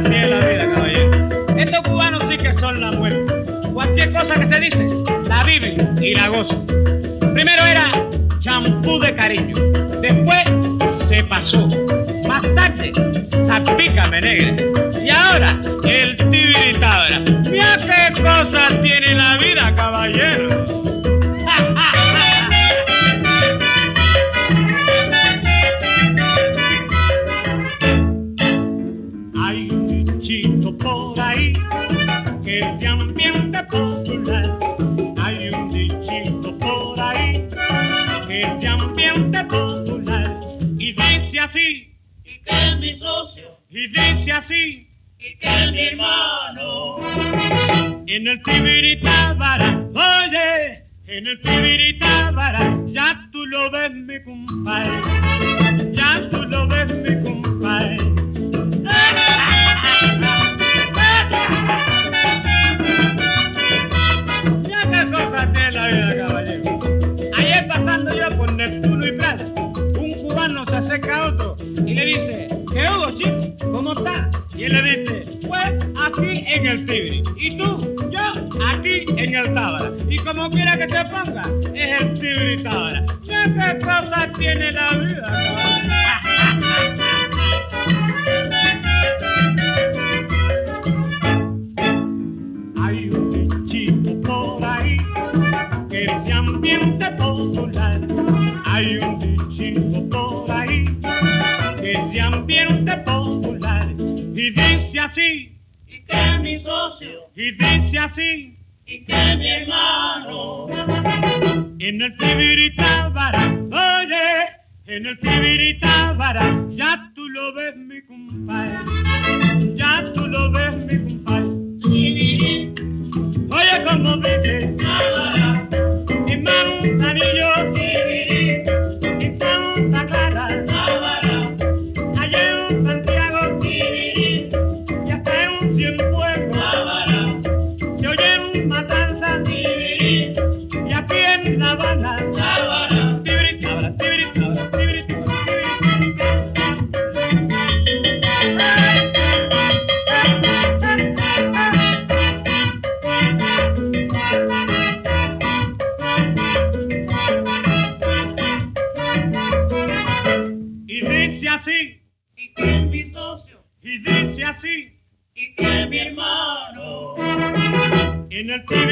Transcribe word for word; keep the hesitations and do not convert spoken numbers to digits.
cosas tiene la vida, caballero. Estos cubanos sí que son la muerte. Cualquier cosa que se dice, la viven y la gozan. Primero era champú de cariño, después se pasó, más tarde salpícame negra, y ahora el tibiritabra. Mira qué cosas tiene la vida, caballero. Hay un dichito por ahí que es de ambiente popular. Hay un dichito por ahí que es de ambiente popular. Y dice así, y que mi socio, y dice así, y que mi hermano. En el tibiritábara, oye, en el tibiritábara, ya tú lo ves, mi compadre, ya tú lo ves, mi compadre. Ya qué cosa tiene la vida, caballero. Ayer pasando yo por Neptuno y Prada, un cubano se acerca a otro y le dice, ¿qué hubo, chico? ¿Cómo está? Y él le dice, pues aquí en el Tibiri. Y tú, yo, aquí en el Tábara. Y como quiera que te ponga, es el Tibiri Tábara. Ya qué cosa tiene la vida, caballero. Hay un dichito por ahí que es de ambiente popular. Hay un dichito por ahí que es de ambiente popular. Y dice así, Y que mi socio, y dice así, y que mi hermano. en el tibiritábara, oye, en el tibiritábara, ya tú lo ves, mi compadre, ya tú lo ves, mi compadre. Tibiri, Oye, como dice, tábara, en Manzanillo, tibiri, en Santa Clara, tábara, allá en Santiago, tibiri, y hasta en un Cienfuegos, tábara, se oyen matanzas, tibiri, y aquí en La Habana, tábara. tibiritábara, tibiritábara, y dice así, Y que mi socio, y dice así, y que mi hermano. en el